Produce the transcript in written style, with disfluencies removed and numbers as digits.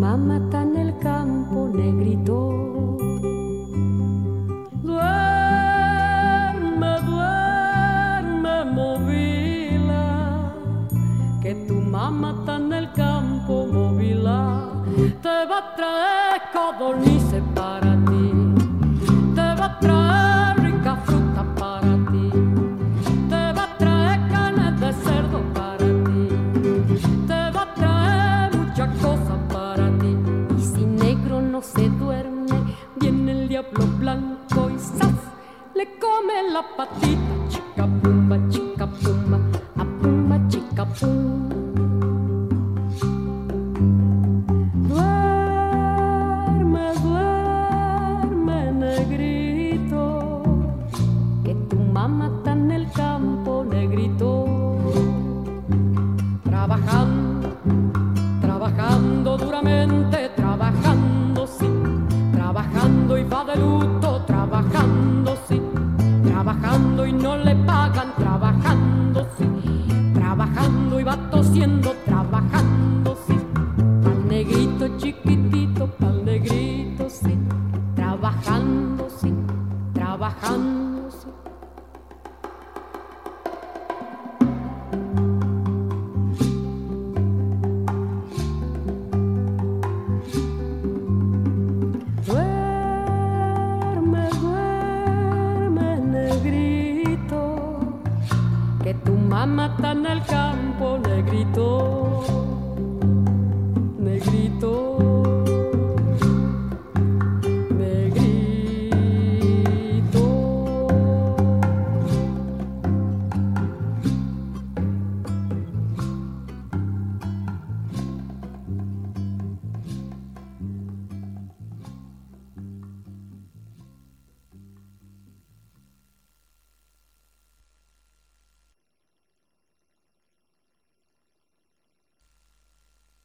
mamá está en el campo, negrito. Duerme, duerme, movila, que tu mamá está en el campo, movila. Te va a traer codornices para ti, te va a traer rica fruta para ti, te va a traer carne de cerdo para ti, te va a traer muchas cosas para ti. Y si negro no se duerme, viene el diablo blanco y ¡zas! Le come la patita, chica pumba, a pumba, chica pum. Duerme, duerme, negrito, que tu mamá está en el campo, negrito. Trabajando, trabajando duramente, trabajando, sí, trabajando y va de luto, trabajando, sí, trabajando y no le pagan, trabajando, sí, trabajando y va tosiendo, trabajando, sí, pa'l negrito chiquitito, pa'l negrito, sí, trabajando, sí, trabajando, sí. Duerme, duerme, negrito, que tu mamá está en el campo.